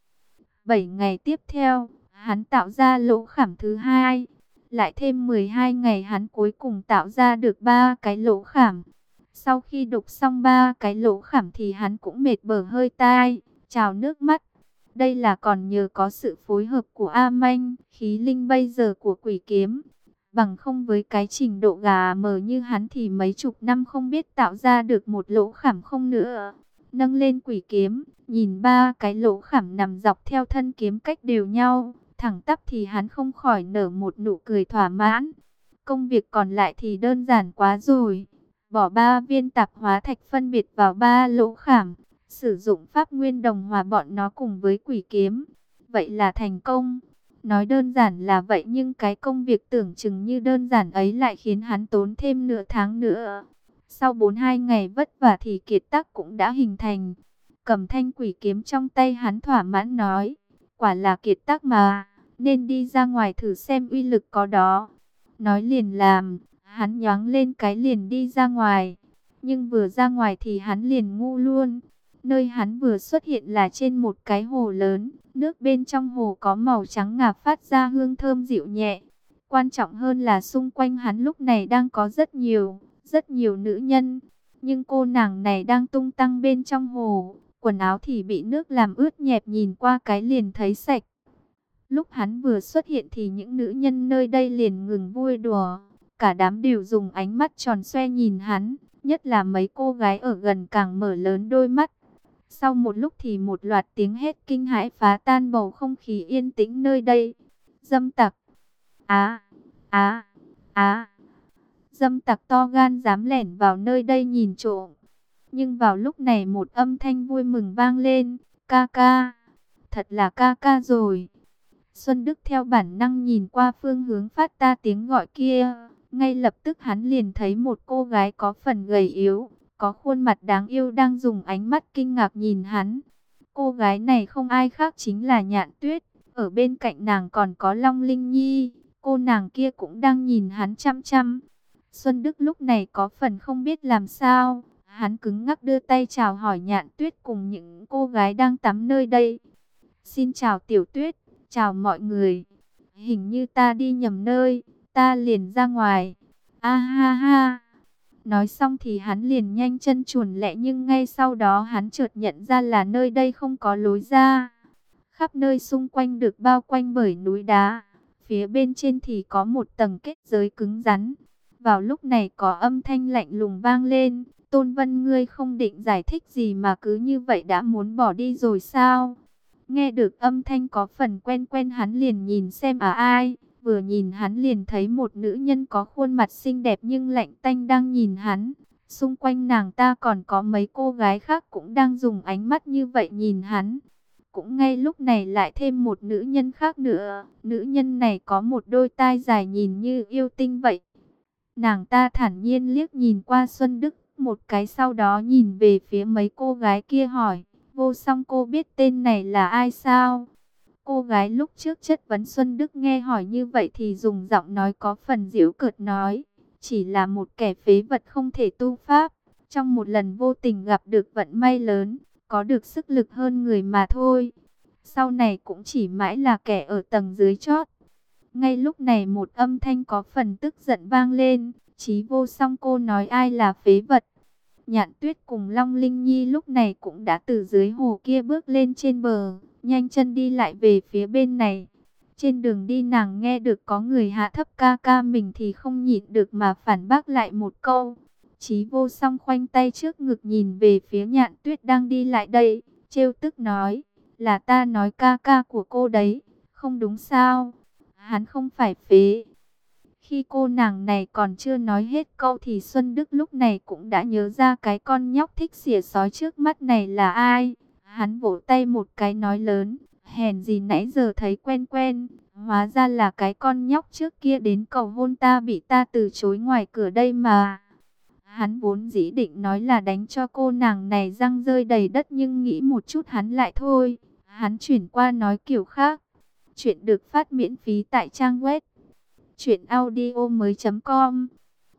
Bảy ngày tiếp theo, hắn tạo ra lỗ khảm thứ hai. Lại thêm mười hai ngày hắn cuối cùng tạo ra được ba cái lỗ khảm. Sau khi đục xong ba cái lỗ khảm thì hắn cũng mệt bở hơi tai, trào nước mắt. Đây là còn nhờ có sự phối hợp của A Manh, khí linh bây giờ của quỷ kiếm. Bằng không với cái trình độ gà mờ như hắn thì mấy chục năm không biết tạo ra được một lỗ khảm không nữa. Nâng lên quỷ kiếm, nhìn ba cái lỗ khảm nằm dọc theo thân kiếm cách đều nhau, thẳng tắp thì hắn không khỏi nở một nụ cười thỏa mãn. Công việc còn lại thì đơn giản quá rồi. Bỏ ba viên tạp hóa thạch phân biệt vào ba lỗ khảm, sử dụng pháp nguyên đồng hòa bọn nó cùng với quỷ kiếm. Vậy là thành công. Nói đơn giản là vậy nhưng cái công việc tưởng chừng như đơn giản ấy lại khiến hắn tốn thêm nửa tháng nữa. Sau bốn mươi hai ngày vất vả thì kiệt tác cũng đã hình thành. Cầm thanh quỷ kiếm trong tay hắn thỏa mãn nói, quả là kiệt tác mà, nên đi ra ngoài thử xem uy lực có đó. Nói liền làm, hắn nhoáng lên cái liền đi ra ngoài. Nhưng vừa ra ngoài thì hắn liền ngu luôn. Nơi hắn vừa xuất hiện là trên một cái hồ lớn, nước bên trong hồ có màu trắng ngà phát ra hương thơm dịu nhẹ. Quan trọng hơn là xung quanh hắn lúc này đang có rất nhiều, rất nhiều nữ nhân. Nhưng cô nàng này đang tung tăng bên trong hồ, quần áo thì bị nước làm ướt nhẹp, nhìn qua cái liền thấy sạch. Lúc hắn vừa xuất hiện thì những nữ nhân nơi đây liền ngừng vui đùa. Cả đám đều dùng ánh mắt tròn xoe nhìn hắn, nhất là mấy cô gái ở gần càng mở lớn đôi mắt. Sau một lúc thì một loạt tiếng hét kinh hãi phá tan bầu không khí yên tĩnh nơi đây. Dâm tặc! Á! Á! Á! Dâm tặc to gan dám lẻn vào nơi đây nhìn trộm. Nhưng vào lúc này một âm thanh vui mừng vang lên. Ca ca! Thật là ca ca rồi! Xuân Đức theo bản năng nhìn qua phương hướng phát ra tiếng gọi kia. Ngay lập tức hắn liền thấy một cô gái có phần gầy yếu, có khuôn mặt đáng yêu đang dùng ánh mắt kinh ngạc nhìn hắn. Cô gái này không ai khác chính là Nhạn Tuyết. Ở bên cạnh nàng còn có Long Linh Nhi. Cô nàng kia cũng đang nhìn hắn chăm chăm. Xuân Đức lúc này có phần không biết làm sao. Hắn cứng ngắc đưa tay chào hỏi Nhạn Tuyết cùng những cô gái đang tắm nơi đây. Xin chào Tiểu Tuyết, chào mọi người. Hình như ta đi nhầm nơi, ta liền ra ngoài. A ha ha. Nói xong thì hắn liền nhanh chân chuồn lẹ, nhưng ngay sau đó hắn chợt nhận ra là nơi đây không có lối ra. Khắp nơi xung quanh được bao quanh bởi núi đá. Phía bên trên thì có một tầng kết giới cứng rắn. Vào lúc này có âm thanh lạnh lùng vang lên. Tôn Vân, ngươi không định giải thích gì mà cứ như vậy đã muốn bỏ đi rồi sao? Nghe được âm thanh có phần quen quen, hắn liền nhìn xem à ai. Vừa nhìn hắn liền thấy một nữ nhân có khuôn mặt xinh đẹp nhưng lạnh tanh đang nhìn hắn. Xung quanh nàng ta còn có mấy cô gái khác cũng đang dùng ánh mắt như vậy nhìn hắn. Cũng ngay lúc này lại thêm một nữ nhân khác nữa. Nữ nhân này có một đôi tai dài nhìn như yêu tinh vậy. Nàng ta thản nhiên liếc nhìn qua Xuân Đức một cái, sau đó nhìn về phía mấy cô gái kia hỏi, Vô Song, cô biết tên này là ai sao? Cô gái lúc trước chất vấn Xuân Đức nghe hỏi như vậy thì dùng giọng nói có phần giễu cợt nói, chỉ là một kẻ phế vật không thể tu pháp, trong một lần vô tình gặp được vận may lớn, có được sức lực hơn người mà thôi. Sau này cũng chỉ mãi là kẻ ở tầng dưới chót. Ngay lúc này một âm thanh có phần tức giận vang lên, Chí Vô Song, cô nói ai là phế vật? Nhạn Tuyết cùng Long Linh Nhi lúc này cũng đã từ dưới hồ kia bước lên trên bờ, nhanh chân đi lại về phía bên này. Trên đường đi nàng nghe được có người hạ thấp ca ca mình thì không nhịn được mà phản bác lại một câu. Chí Vô Song khoanh tay trước ngực nhìn về phía Nhạn Tuyết đang đi lại đây, trêu tức nói, là ta nói ca ca của cô đấy, không đúng sao? Hắn không phải phế. Khi cô nàng này còn chưa nói hết câu thì Xuân Đức lúc này cũng đã nhớ ra cái con nhóc thích xỉa sói trước mắt này là ai. Hắn vỗ tay một cái nói lớn, hèn gì nãy giờ thấy quen quen, hóa ra là cái con nhóc trước kia đến cầu hôn ta bị ta từ chối ngoài cửa đây mà. Hắn vốn dĩ định nói là đánh cho cô nàng này răng rơi đầy đất, nhưng nghĩ một chút hắn lại thôi. Hắn chuyển qua nói kiểu khác. Chuyện được phát miễn phí tại trang web truyện audio mới chấm com.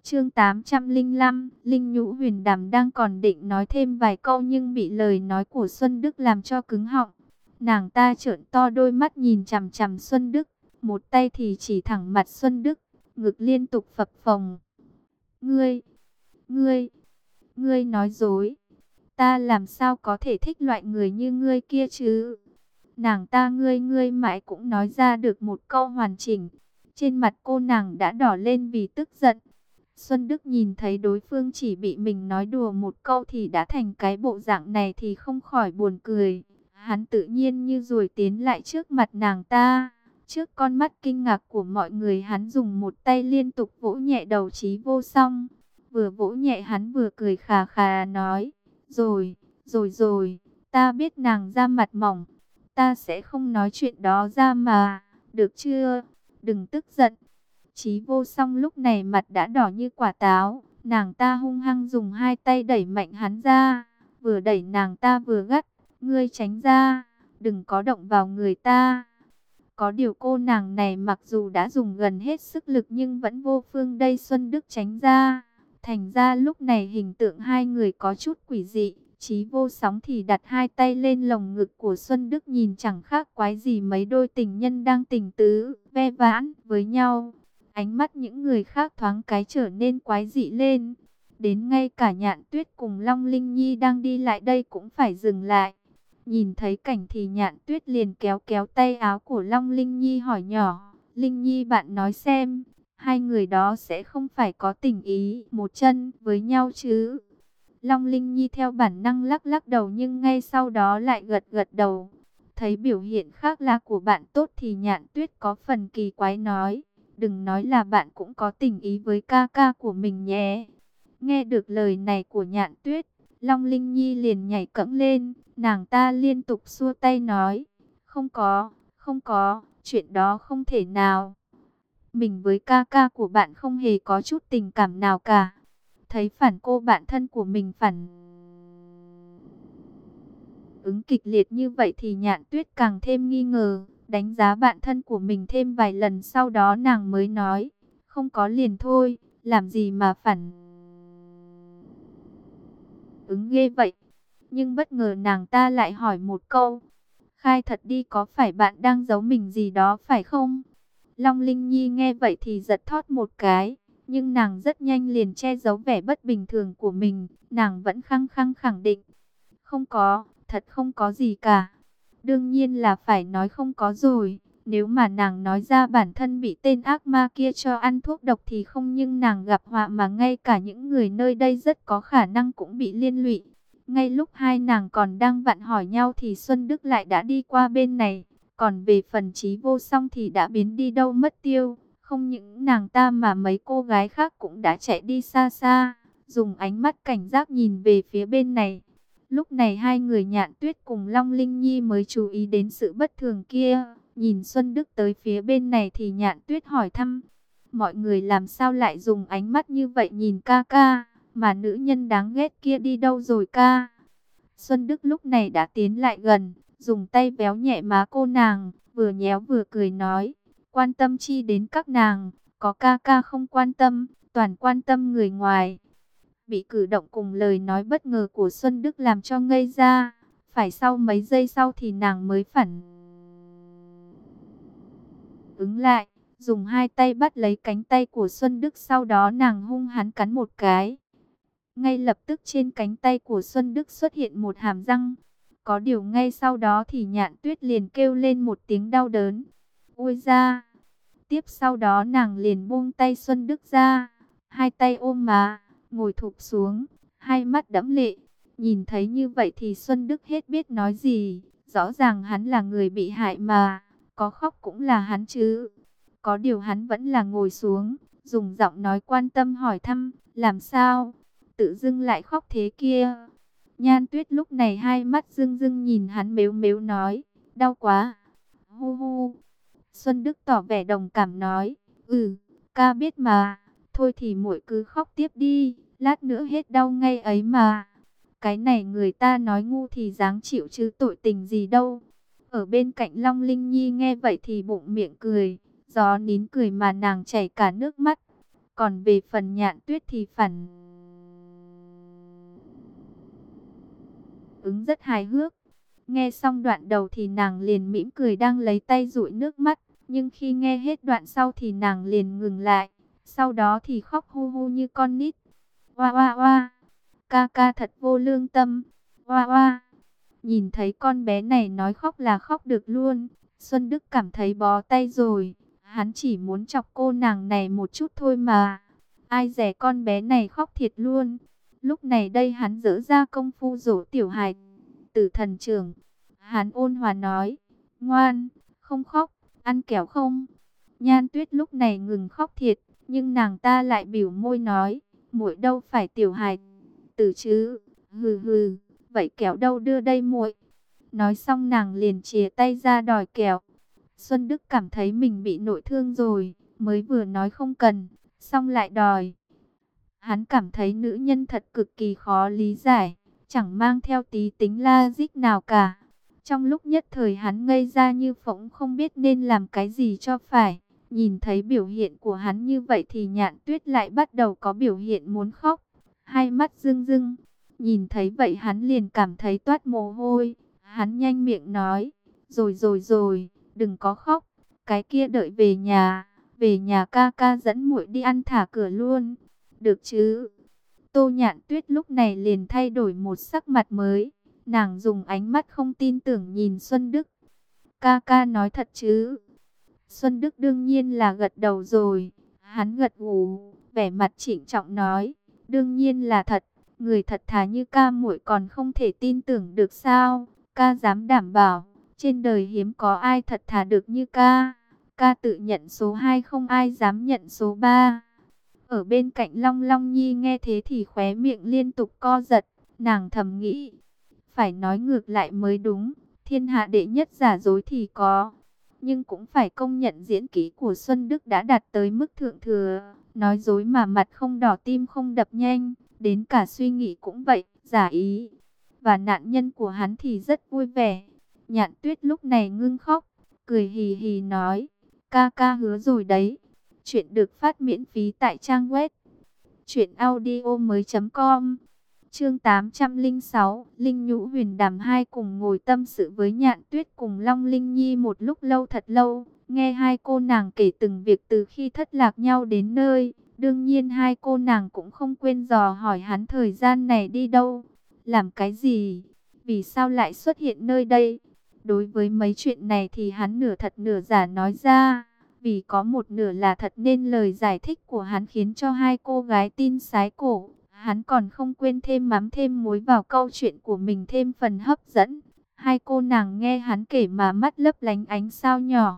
Chương tám trăm lẻ lăm, Linh Nhũ Huyền Đàm đang còn định nói thêm vài câu nhưng bị lời nói của Xuân Đức làm cho cứng họng. Nàng ta trợn to đôi mắt nhìn chằm chằm Xuân Đức, một tay thì chỉ thẳng mặt Xuân Đức, ngực liên tục phập phồng. Ngươi, ngươi, ngươi nói dối. Ta làm sao có thể thích loại người như ngươi kia chứ? Nàng ta ngươi ngươi mãi cũng nói ra được một câu hoàn chỉnh. Trên mặt cô nàng đã đỏ lên vì tức giận. Xuân Đức nhìn thấy đối phương chỉ bị mình nói đùa một câu thì đã thành cái bộ dạng này thì không khỏi buồn cười. Hắn tự nhiên như ruồi tiến lại trước mặt nàng ta. Trước con mắt kinh ngạc của mọi người hắn dùng một tay liên tục vỗ nhẹ đầu Chí Vô Song. Vừa vỗ nhẹ hắn vừa cười khà khà nói. Rồi, rồi rồi, ta biết nàng da mặt mỏng. Ta sẽ không nói chuyện đó ra mà, được chưa? Đừng tức giận. Chí Vô Song lúc này mặt đã đỏ như quả táo. Nàng ta hung hăng dùng hai tay đẩy mạnh hắn ra. Vừa đẩy nàng ta vừa gắt. Ngươi tránh ra, đừng có động vào người ta. Có điều cô nàng này mặc dù đã dùng gần hết sức lực nhưng vẫn vô phương đây Xuân Đức tránh ra. Thành ra lúc này hình tượng hai người có chút quỷ dị. Chí Vô Song thì đặt hai tay lên lồng ngực của Xuân Đức nhìn chẳng khác quái gì mấy đôi tình nhân đang tình tứ, ve vãn với nhau. Ánh mắt những người khác thoáng cái trở nên quái dị lên. Đến ngay cả Nhạn Tuyết cùng Long Linh Nhi đang đi lại đây cũng phải dừng lại. Nhìn thấy cảnh thì Nhạn Tuyết liền kéo kéo tay áo của Long Linh Nhi hỏi nhỏ. Linh Nhi bạn nói xem, hai người đó sẽ không phải có tình ý một chân với nhau chứ? Long Linh Nhi theo bản năng lắc lắc đầu nhưng ngay sau đó lại gật gật đầu. Thấy biểu hiện khác lạ của bạn tốt thì Nhạn Tuyết có phần kỳ quái nói. Đừng nói là bạn cũng có tình ý với ca ca của mình nhé. Nghe được lời này của Nhạn Tuyết, Long Linh Nhi liền nhảy cẫng lên. Nàng ta liên tục xua tay nói. Không có, không có, chuyện đó không thể nào. Mình với ca ca của bạn không hề có chút tình cảm nào cả. Thấy phản cô bạn thân của mình phản ứng kịch liệt như vậy thì Nhạn Tuyết càng thêm nghi ngờ, đánh giá bạn thân của mình thêm vài lần sau đó nàng mới nói, không có liền thôi, làm gì mà phản ứng ghê vậy. Nhưng bất ngờ nàng ta lại hỏi một câu, khai thật đi có phải bạn đang giấu mình gì đó phải không? Long Linh Nhi nghe vậy thì giật thót một cái. Nhưng nàng rất nhanh liền che giấu vẻ bất bình thường của mình. Nàng vẫn khăng khăng khẳng định. Không có, thật không có gì cả. Đương nhiên là phải nói không có rồi. Nếu mà nàng nói ra bản thân bị tên ác ma kia cho ăn thuốc độc thì không nhưng nàng gặp họa mà ngay cả những người nơi đây rất có khả năng cũng bị liên lụy. Ngay lúc hai nàng còn đang vặn hỏi nhau thì Xuân Đức lại đã đi qua bên này. Còn về phần Chí Vô Song thì đã biến đi đâu mất tiêu. Không những nàng ta mà mấy cô gái khác cũng đã chạy đi xa xa, dùng ánh mắt cảnh giác nhìn về phía bên này. Lúc này hai người Nhạn Tuyết cùng Long Linh Nhi mới chú ý đến sự bất thường kia. Nhìn Xuân Đức tới phía bên này thì Nhạn Tuyết hỏi thăm. Mọi người làm sao lại dùng ánh mắt như vậy nhìn ca ca, mà nữ nhân đáng ghét kia đi đâu rồi ca? Xuân Đức lúc này đã tiến lại gần, dùng tay véo nhẹ má cô nàng, vừa nhéo vừa cười nói. Quan tâm chi đến các nàng, có ca ca không quan tâm, toàn quan tâm người ngoài. Bị cử động cùng lời nói bất ngờ của Xuân Đức làm cho ngây ra. Phải sau mấy giây sau thì nàng mới phản ứng lại, dùng hai tay bắt lấy cánh tay của Xuân Đức, sau đó nàng hung hãn cắn một cái. Ngay lập tức trên cánh tay của Xuân Đức xuất hiện một hàm răng. Có điều ngay sau đó thì Nhạn Tuyết liền kêu lên một tiếng đau đớn. Ôi da! Tiếp sau đó nàng liền buông tay Xuân Đức ra, hai tay ôm má, ngồi thụp xuống, hai mắt đẫm lệ. Nhìn thấy như vậy thì Xuân Đức hết biết nói gì, rõ ràng hắn là người bị hại mà, có khóc cũng là hắn chứ. Có điều hắn vẫn là ngồi xuống, dùng giọng nói quan tâm hỏi thăm, làm sao? Tự dưng lại khóc thế kia. Nhan Tuyết lúc này hai mắt rưng rưng nhìn hắn mếu mếu nói, đau quá. Hu hu. Xuân Đức tỏ vẻ đồng cảm nói, ừ, ca biết mà, thôi thì muội cứ khóc tiếp đi, lát nữa hết đau ngay ấy mà. Cái này người ta nói ngu thì dáng chịu chứ tội tình gì đâu. Ở bên cạnh Long Linh Nhi nghe vậy thì bụng miệng cười, gió nín cười mà nàng chảy cả nước mắt. Còn về phần Nhạn Tuyết thì phản ứng rất hài hước. Nghe xong đoạn đầu thì nàng liền mỉm cười đang lấy tay dụi nước mắt. Nhưng khi nghe hết đoạn sau thì nàng liền ngừng lại. Sau đó thì khóc hu hu như con nít. Oa oa oa, ca ca thật vô lương tâm. Oa oa, nhìn thấy con bé này nói khóc là khóc được luôn. Xuân Đức cảm thấy bó tay rồi. Hắn chỉ muốn chọc cô nàng này một chút thôi mà. Ai dè con bé này khóc thiệt luôn. Lúc này đây hắn dỡ ra công phu dỗ tiểu hài tử thần trưởng. Hắn ôn hòa nói, ngoan, không khóc, ăn kẹo không? Nhan Tuyết lúc này ngừng khóc thiệt, nhưng nàng ta lại biểu môi nói, muội đâu phải tiểu hài tử chứ, hừ hừ, vậy kẹo đâu đưa đây muội. Nói xong nàng liền chìa tay ra đòi kẹo. Xuân Đức cảm thấy mình bị nội thương rồi, mới vừa nói không cần, xong lại đòi. Hắn cảm thấy nữ nhân thật cực kỳ khó lý giải, chẳng mang theo tí tính logic nào cả. Trong lúc nhất thời hắn ngây ra như phỗng, không biết nên làm cái gì cho phải. Nhìn thấy biểu hiện của hắn như vậy thì Nhạn Tuyết lại bắt đầu có biểu hiện muốn khóc, hai mắt rưng rưng. Nhìn thấy vậy hắn liền cảm thấy toát mồ hôi. Hắn nhanh miệng nói, rồi rồi rồi, đừng có khóc, cái kia đợi về nhà, về nhà ca ca dẫn muội đi ăn thả cửa luôn, được chứ? Tô Nhạn Tuyết lúc này liền thay đổi một sắc mặt mới, nàng dùng ánh mắt không tin tưởng nhìn Xuân Đức. Ca ca nói thật chứ? Xuân Đức đương nhiên là gật đầu rồi, hắn gật gù, vẻ mặt trịnh trọng nói, đương nhiên là thật, người thật thà như ca muội còn không thể tin tưởng được sao? Ca dám đảm bảo, trên đời hiếm có ai thật thà được như ca. Ca tự nhận số hai, không ai dám nhận số ba. Ở bên cạnh Long Long Nhi nghe thế thì khóe miệng liên tục co giật. Nàng thầm nghĩ, phải nói ngược lại mới đúng. Thiên hạ đệ nhất giả dối thì có, nhưng cũng phải công nhận diễn kỹ của Xuân Đức đã đạt tới mức thượng thừa. Nói dối mà mặt không đỏ tim không đập nhanh, đến cả suy nghĩ cũng vậy, giả ý. Và nạn nhân của hắn thì rất vui vẻ. Nhạn Tuyết lúc này ngưng khóc, cười hì hì nói, ca ca hứa rồi đấy. Chuyện được phát miễn phí tại trang web truyện audio mới chấm com. Chương tám trăm lẻ sáu, Linh Nhũ Huyền Đàm hai cùng ngồi tâm sự với Nhạn Tuyết cùng Long Linh Nhi một lúc lâu thật lâu, nghe hai cô nàng kể từng việc từ khi thất lạc nhau đến nơi. Đương nhiên hai cô nàng cũng không quên dò hỏi hắn thời gian này đi đâu, làm cái gì, vì sao lại xuất hiện nơi đây. Đối với mấy chuyện này thì hắn nửa thật nửa giả nói ra, vì có một nửa là thật nên lời giải thích của hắn khiến cho hai cô gái tin sái cổ. Hắn còn không quên thêm mắm thêm muối vào câu chuyện của mình thêm phần hấp dẫn. Hai cô nàng nghe hắn kể mà mắt lấp lánh ánh sao nhỏ.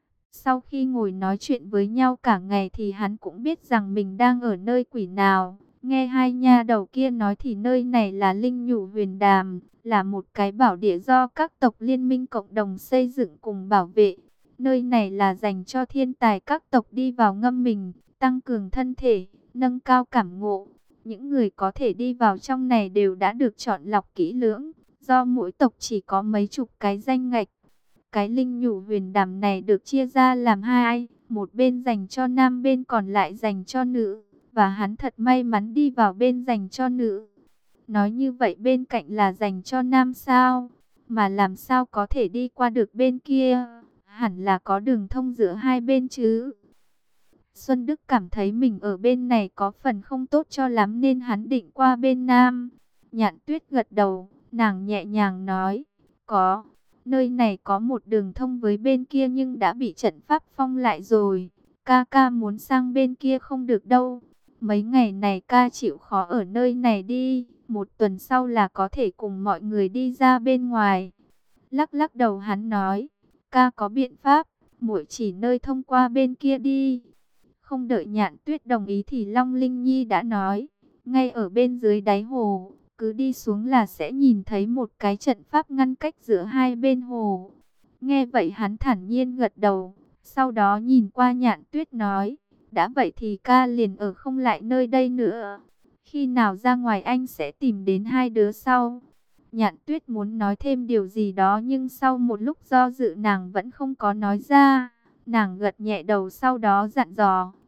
Sau khi ngồi nói chuyện với nhau cả ngày thì hắn cũng biết rằng mình đang ở nơi quỷ nào. Nghe hai nha đầu kia nói thì nơi này là Linh Nhũ Huyền Đàm, là một cái bảo địa do các tộc liên minh cộng đồng xây dựng cùng bảo vệ. Nơi này là dành cho thiên tài các tộc đi vào ngâm mình, tăng cường thân thể, nâng cao cảm ngộ. Những người có thể đi vào trong này đều đã được chọn lọc kỹ lưỡng, do mỗi tộc chỉ có mấy chục cái danh ngạch. Cái Linh Nhũ Huyền Đàm này được chia ra làm hai, một bên dành cho nam, bên còn lại dành cho nữ. Và hắn thật may mắn đi vào bên dành cho nữ. Nói như vậy bên cạnh là dành cho nam sao? Mà làm sao có thể đi qua được bên kia? Hẳn là có đường thông giữa hai bên chứ. Xuân Đức cảm thấy mình ở bên này có phần không tốt cho lắm nên hắn định qua bên nam. Nhạn Tuyết gật đầu, nàng nhẹ nhàng nói, có, nơi này có một đường thông với bên kia nhưng đã bị trận pháp phong lại rồi. Ca ca muốn sang bên kia không được đâu. Mấy ngày này ca chịu khó ở nơi này đi, một tuần sau là có thể cùng mọi người đi ra bên ngoài. Lắc lắc đầu hắn nói, ca có biện pháp, muội chỉ nơi thông qua bên kia đi. Không đợi Nhạn Tuyết đồng ý thì Long Linh Nhi đã nói, ngay ở bên dưới đáy hồ, cứ đi xuống là sẽ nhìn thấy một cái trận pháp ngăn cách giữa hai bên hồ. Nghe vậy hắn thản nhiên gật đầu, sau đó nhìn qua Nhạn Tuyết nói, đã vậy thì ca liền ở không lại nơi đây nữa. Khi nào ra ngoài anh sẽ tìm đến hai đứa sau. Nhạn Tuyết muốn nói thêm điều gì đó nhưng sau một lúc do dự nàng vẫn không có nói ra. Nàng gật nhẹ đầu sau đó dặn dò,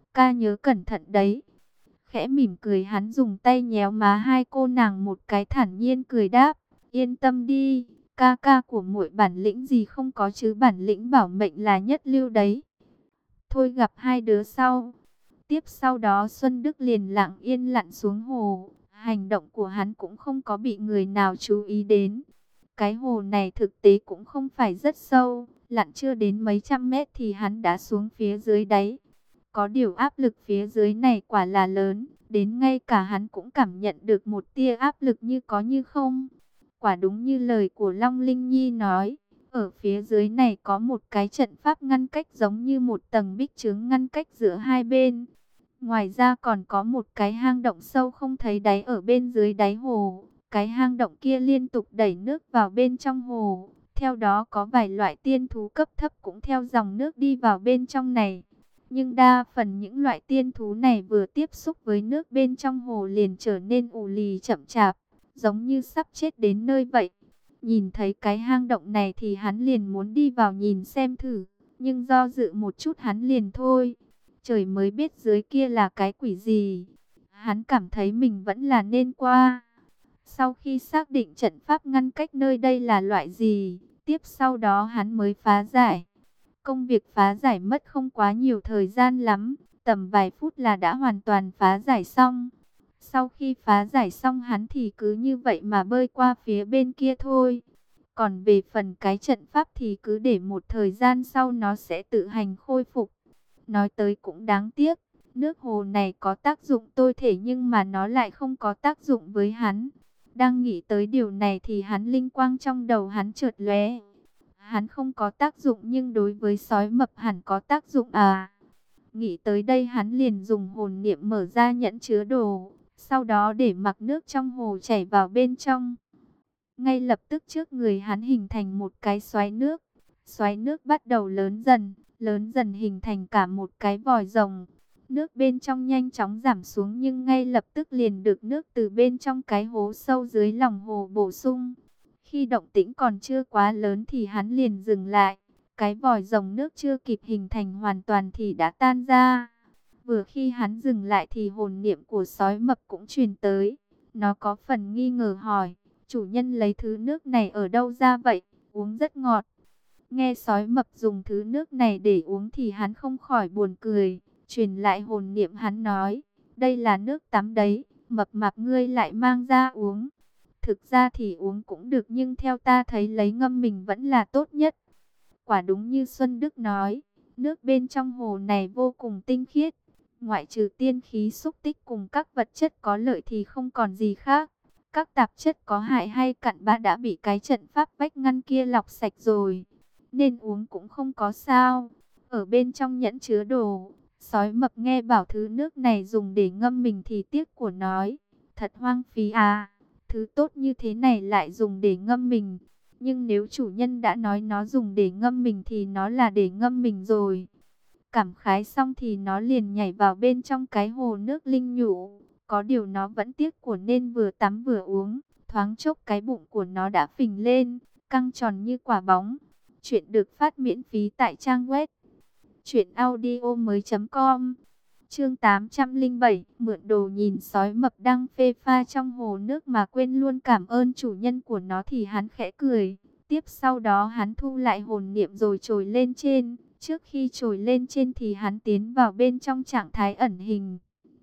ca nhớ cẩn thận đấy. Khẽ mỉm cười, hắn dùng tay nhéo má hai cô nàng một cái, thản nhiên cười đáp, yên tâm đi, ca ca của muội bản lĩnh gì không có chứ, bản lĩnh bảo mệnh là nhất lưu đấy. Thôi gặp hai đứa sau. Tiếp sau đó Xuân Đức liền lặng yên lặn xuống hồ. Hành động của hắn cũng không có bị người nào chú ý đến. Cái hồ này thực tế cũng không phải rất sâu. Lặn chưa đến mấy trăm mét thì hắn đã xuống phía dưới đáy. Có điều áp lực phía dưới này quả là lớn. Đến ngay cả hắn cũng cảm nhận được một tia áp lực như có như không. Quả đúng như lời của Long Linh Nhi nói. Ở phía dưới này có một cái trận pháp ngăn cách, giống như một tầng bích chướng ngăn cách giữa hai bên. Ngoài ra còn có một cái hang động sâu không thấy đáy ở bên dưới đáy hồ. Cái hang động kia liên tục đẩy nước vào bên trong hồ. Theo đó có vài loại tiên thú cấp thấp cũng theo dòng nước đi vào bên trong này. Nhưng đa phần những loại tiên thú này vừa tiếp xúc với nước bên trong hồ liền trở nên ù lì chậm chạp, giống như sắp chết đến nơi vậy. Nhìn thấy cái hang động này thì hắn liền muốn đi vào nhìn xem thử, nhưng do dự một chút hắn liền thôi. Trời mới biết dưới kia là cái quỷ gì. Hắn cảm thấy mình vẫn là nên qua. Sau khi xác định trận pháp ngăn cách nơi đây là loại gì, tiếp sau đó hắn mới phá giải. Công việc phá giải mất không quá nhiều thời gian lắm, tầm vài phút là đã hoàn toàn phá giải xong. Sau khi phá giải xong hắn thì cứ như vậy mà bơi qua phía bên kia thôi. Còn về phần cái trận pháp thì cứ để một thời gian sau nó sẽ tự hành khôi phục. Nói tới cũng đáng tiếc, nước hồ này có tác dụng tôi thể nhưng mà nó lại không có tác dụng với hắn. Đang nghĩ tới điều này thì hắn linh quang trong đầu hắn chợt lóe. Hắn không có tác dụng nhưng đối với sói mập hẳn có tác dụng à. Nghĩ tới đây hắn liền dùng hồn niệm mở ra nhẫn chứa đồ, sau đó để mặc nước trong hồ chảy vào bên trong. Ngay lập tức trước người hắn hình thành một cái xoáy nước. Xoáy nước bắt đầu lớn dần, lớn dần hình thành cả một cái vòi rồng. Nước bên trong nhanh chóng giảm xuống nhưng ngay lập tức liền được nước từ bên trong cái hố sâu dưới lòng hồ bổ sung. Khi động tĩnh còn chưa quá lớn thì hắn liền dừng lại. Cái vòi rồng nước chưa kịp hình thành hoàn toàn thì đã tan ra. Vừa khi hắn dừng lại thì hồn niệm của sói mập cũng truyền tới. Nó có phần nghi ngờ hỏi, chủ nhân lấy thứ nước này ở đâu ra vậy? Uống rất ngọt. Nghe sói mập dùng thứ nước này để uống thì hắn không khỏi buồn cười. Truyền lại hồn niệm hắn nói, đây là nước tắm đấy, mập mạp ngươi lại mang ra uống. Thực ra thì uống cũng được nhưng theo ta thấy lấy ngâm mình vẫn là tốt nhất. Quả đúng như Xuân Đức nói, nước bên trong hồ này vô cùng tinh khiết. Ngoại trừ tiên khí xúc tích cùng các vật chất có lợi thì không còn gì khác. Các tạp chất có hại hay cặn bã đã bị cái trận pháp vách ngăn kia lọc sạch rồi. Nên uống cũng không có sao. Ở bên trong nhẫn chứa đồ, sói mập nghe bảo thứ nước này dùng để ngâm mình thì tiếc của nói, thật hoang phí à. Thứ tốt như thế này lại dùng để ngâm mình. Nhưng nếu chủ nhân đã nói nó dùng để ngâm mình thì nó là để ngâm mình rồi. Cảm khái xong thì nó liền nhảy vào bên trong cái hồ nước linh nhũ. Có điều nó vẫn tiếc của nên vừa tắm vừa uống. Thoáng chốc cái bụng của nó đã phình lên, căng tròn như quả bóng. Chuyện được phát miễn phí tại trang web truyện audio mới chấm com. Chương tám trăm lẻ bảy, mượn đồ. Nhìn sói mập đang phê pha trong hồ nước mà quên luôn cảm ơn chủ nhân của nó thì hắn khẽ cười. Tiếp sau đó hắn thu lại hồn niệm rồi trồi lên trên. Trước khi trồi lên trên thì hắn tiến vào bên trong trạng thái ẩn hình.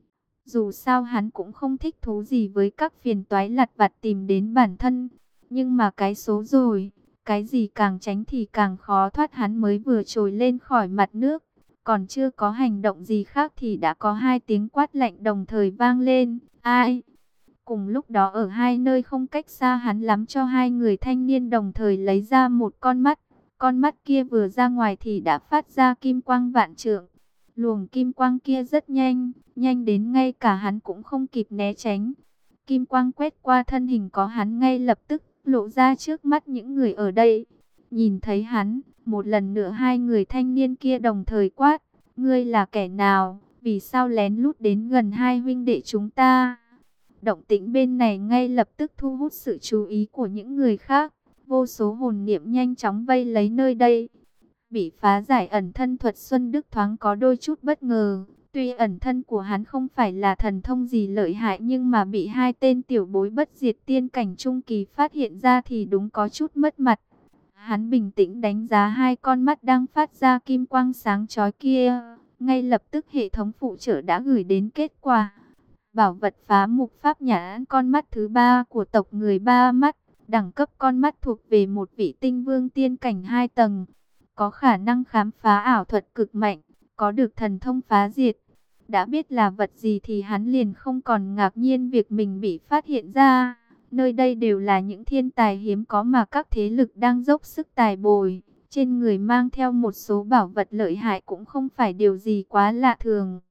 Dù sao hắn cũng không thích thú gì với các phiền toái lặt vặt tìm đến bản thân. Nhưng mà cái số rồi, cái gì càng tránh thì càng khó thoát. Hắn mới vừa trồi lên khỏi mặt nước, còn chưa có hành động gì khác thì đã có hai tiếng quát lạnh đồng thời vang lên. Ai? Cùng lúc đó ở hai nơi không cách xa hắn lắm cho hai người thanh niên đồng thời lấy ra một con mắt. Con mắt kia vừa ra ngoài thì đã phát ra kim quang vạn trượng. Luồng kim quang kia rất nhanh, nhanh đến ngay cả hắn cũng không kịp né tránh. Kim quang quét qua thân hình có hắn ngay lập tức lộ ra trước mắt những người ở đây. Nhìn thấy hắn, một lần nữa hai người thanh niên kia đồng thời quát, ngươi là kẻ nào, vì sao lén lút đến gần hai huynh đệ chúng ta? Động tĩnh bên này ngay lập tức thu hút sự chú ý của những người khác. Vô số hồn niệm nhanh chóng vây lấy nơi đây. Bị phá giải ẩn thân thuật, Xuân Đức thoáng có đôi chút bất ngờ. Tuy ẩn thân của hắn không phải là thần thông gì lợi hại, nhưng mà bị hai tên tiểu bối bất diệt tiên cảnh trung kỳ phát hiện ra thì đúng có chút mất mặt. Hắn bình tĩnh đánh giá hai con mắt đang phát ra kim quang sáng chói kia. Ngay lập tức hệ thống phụ trợ đã gửi đến kết quả. Bảo vật phá mục pháp nhãn, con mắt thứ ba của tộc người ba mắt. Đẳng cấp con mắt thuộc về một vị tinh vương tiên cảnh hai tầng. Có khả năng khám phá ảo thuật cực mạnh, có được thần thông phá diệt. Đã biết là vật gì thì hắn liền không còn ngạc nhiên việc mình bị phát hiện ra. Nơi đây đều là những thiên tài hiếm có mà các thế lực đang dốc sức tài bồi. Trên người mang theo một số bảo vật lợi hại cũng không phải điều gì quá lạ thường.